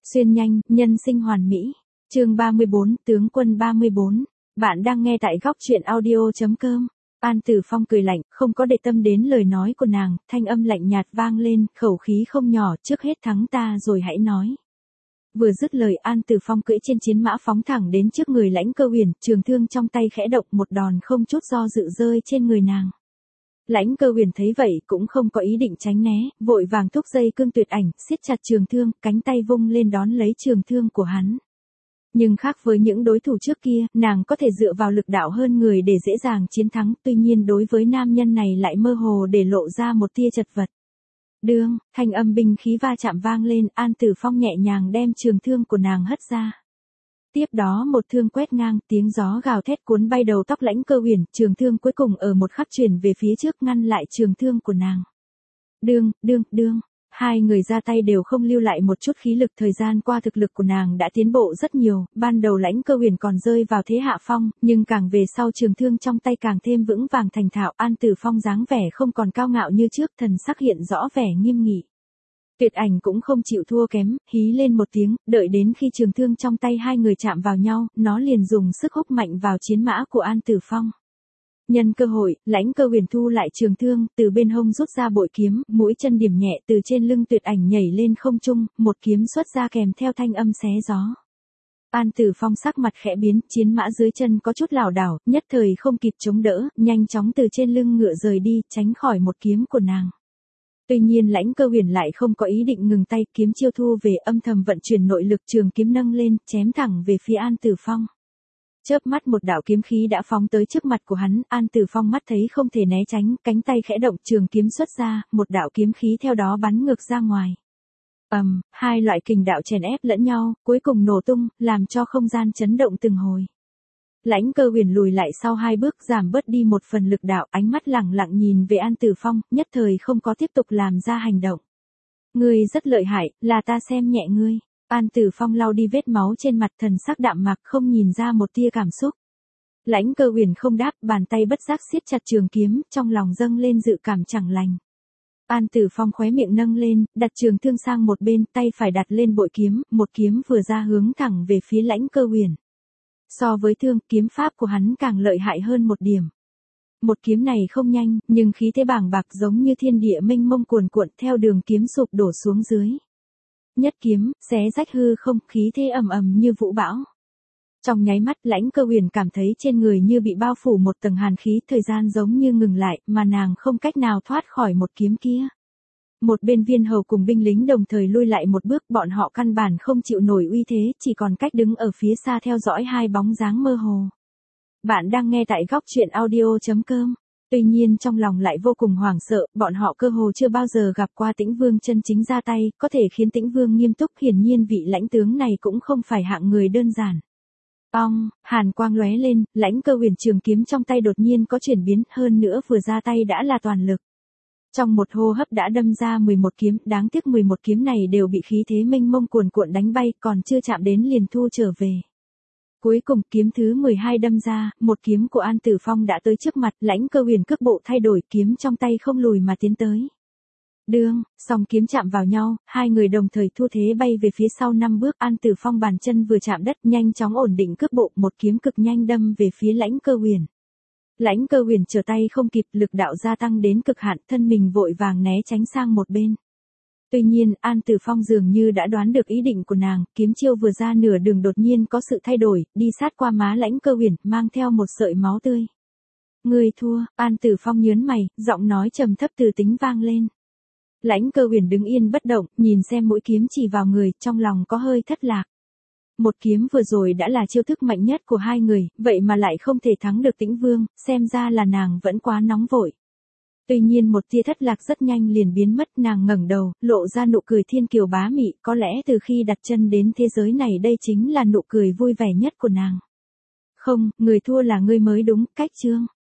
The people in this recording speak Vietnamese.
Xuyên nhanh, nhân sinh hoàn mỹ. Chương 34, tướng quân 34. Bạn đang nghe tại góc truyện audio.com. An Tử Phong cười lạnh, không có để tâm đến lời nói của nàng, thanh âm lạnh nhạt vang lên, khẩu khí không nhỏ, trước hết thắng ta rồi hãy nói. Vừa dứt lời, An Tử Phong cưỡi trên chiến mã phóng thẳng đến trước người Lãnh Cơ Huyền, trường thương trong tay khẽ động, một đòn không chút do dự rơi trên người nàng. Lãnh Cơ Huyền thấy vậy cũng không có ý định tránh né, vội vàng thúc dây cương tuyệt ảnh, siết chặt trường thương, cánh tay vung lên đón lấy trường thương của hắn. Nhưng khác với những đối thủ trước kia, nàng có thể dựa vào lực đạo hơn người để dễ dàng chiến thắng, tuy nhiên đối với nam nhân này lại mơ hồ để lộ ra một tia chật vật. Đương, thanh âm binh khí va chạm vang lên, An Tử Phong nhẹ nhàng đem trường thương của nàng hất ra. Tiếp đó một thương quét ngang, tiếng gió gào thét cuốn bay đầu tóc Lãnh Cơ Huyền, trường thương cuối cùng ở một khắc chuyển về phía trước ngăn lại trường thương của nàng. Đương, hai người ra tay đều không lưu lại một chút khí lực, thời gian qua thực lực của nàng đã tiến bộ rất nhiều, ban đầu Lãnh Cơ Huyền còn rơi vào thế hạ phong, nhưng càng về sau trường thương trong tay càng thêm vững vàng thành thạo, An Tử Phong dáng vẻ không còn cao ngạo như trước, thần sắc hiện rõ vẻ nghiêm nghị. Tuyệt ảnh cũng không chịu thua kém, hí lên một tiếng, đợi đến khi trường thương trong tay hai người chạm vào nhau, nó liền dùng sức húc mạnh vào chiến mã của An Tử Phong. Nhân cơ hội, Lãnh Cơ Huyền thu lại trường thương, từ bên hông rút ra bội kiếm, mũi chân điểm nhẹ từ trên lưng Tuyệt ảnh nhảy lên không trung, một kiếm xuất ra kèm theo thanh âm xé gió. An Tử Phong sắc mặt khẽ biến, chiến mã dưới chân có chút lảo đảo, nhất thời không kịp chống đỡ, nhanh chóng từ trên lưng ngựa rời đi, tránh khỏi một kiếm của nàng. Tuy nhiên Lãnh Cơ Huyền lại không có ý định ngừng tay, kiếm chiêu thu về, âm thầm vận chuyển nội lực, trường kiếm nâng lên, chém thẳng về phía An Tử Phong. Chớp mắt một đạo kiếm khí đã phóng tới trước mặt của hắn, An Tử Phong mắt thấy không thể né tránh, cánh tay khẽ động, trường kiếm xuất ra, một đạo kiếm khí theo đó bắn ngược ra ngoài. Hai loại kình đạo chèn ép lẫn nhau, cuối cùng nổ tung, làm cho không gian chấn động từng hồi. Lãnh Cơ Huyền lùi lại sau hai bước, giảm bớt đi một phần lực đạo, ánh mắt lẳng lặng nhìn về An Tử Phong, nhất thời không có tiếp tục làm ra hành động. Ngươi rất lợi hại, là ta xem nhẹ ngươi. An Tử Phong lau đi vết máu trên mặt, thần sắc đạm mạc, không nhìn ra một tia cảm xúc. Lãnh Cơ Huyền không đáp, bàn tay bất giác siết chặt trường kiếm, trong lòng dâng lên dự cảm chẳng lành. An Tử Phong khóe miệng nâng lên, đặt trường thương sang một bên, tay phải đặt lên bội kiếm, một kiếm vừa ra hướng thẳng về phía Lãnh Cơ Huyền. So với thương, kiếm pháp của hắn càng lợi hại hơn một điểm. Một kiếm này không nhanh, nhưng khí thế bàng bạc giống như thiên địa mênh mông cuồn cuộn theo đường kiếm sụp đổ xuống dưới. Nhất kiếm, xé rách hư không, khí thế ầm ầm như vũ bão. Trong nháy mắt, Lãnh Cơ Huyền cảm thấy trên người như bị bao phủ một tầng hàn khí, thời gian giống như ngừng lại, mà nàng không cách nào thoát khỏi một kiếm kia. Một bên Viên Hầu cùng binh lính đồng thời lui lại một bước, bọn họ căn bản không chịu nổi uy thế, chỉ còn cách đứng ở phía xa theo dõi hai bóng dáng mơ hồ. Bạn đang nghe tại góc truyện audio.com. Tuy nhiên trong lòng lại vô cùng hoảng sợ, bọn họ cơ hồ chưa bao giờ gặp qua Tĩnh Vương chân chính ra tay, có thể khiến Tĩnh Vương nghiêm túc, hiển nhiên vị lãnh tướng này cũng không phải hạng người đơn giản. Hàn quang lóe lên, Lãnh Cơ Huyền trường kiếm trong tay đột nhiên có chuyển biến, hơn nữa vừa ra tay đã là toàn lực. Trong một hô hấp đã đâm ra 11 kiếm, đáng tiếc 11 kiếm này đều bị khí thế mênh mông cuồn cuộn đánh bay, còn chưa chạm đến liền thu trở về. Cuối cùng kiếm thứ 12 đâm ra, một kiếm của An Tử Phong đã tới trước mặt, Lãnh Cơ Huyền cước bộ thay đổi, kiếm trong tay không lùi mà tiến tới. Song kiếm chạm vào nhau, hai người đồng thời thu thế bay về phía sau 5 bước, An Tử Phong bàn chân vừa chạm đất, nhanh chóng ổn định cước bộ, một kiếm cực nhanh đâm về phía Lãnh Cơ Huyền. Lãnh Cơ Huyền trở tay không kịp, lực đạo gia tăng đến cực hạn, thân mình vội vàng né tránh sang một bên. Tuy nhiên, An Tử Phong dường như đã đoán được ý định của nàng, kiếm chiêu vừa ra nửa đường đột nhiên có sự thay đổi, đi sát qua má Lãnh Cơ Huyền, mang theo một sợi máu tươi. Ngươi thua, An Tử Phong nhớn mày, giọng nói trầm thấp từ tính vang lên. Lãnh Cơ Huyền đứng yên bất động, nhìn xem mũi kiếm chỉ vào người, trong lòng có hơi thất lạc. Một kiếm vừa rồi đã là chiêu thức mạnh nhất của hai người, vậy mà lại không thể thắng được Tĩnh Vương, xem ra là nàng vẫn quá nóng vội. Tuy nhiên một tia thất lạc rất nhanh liền biến mất, nàng ngẩng đầu, lộ ra nụ cười thiên kiều bá mị, có lẽ từ khi đặt chân đến thế giới này đây chính là nụ cười vui vẻ nhất của nàng. Không, người thua là ngươi mới đúng, cách chương.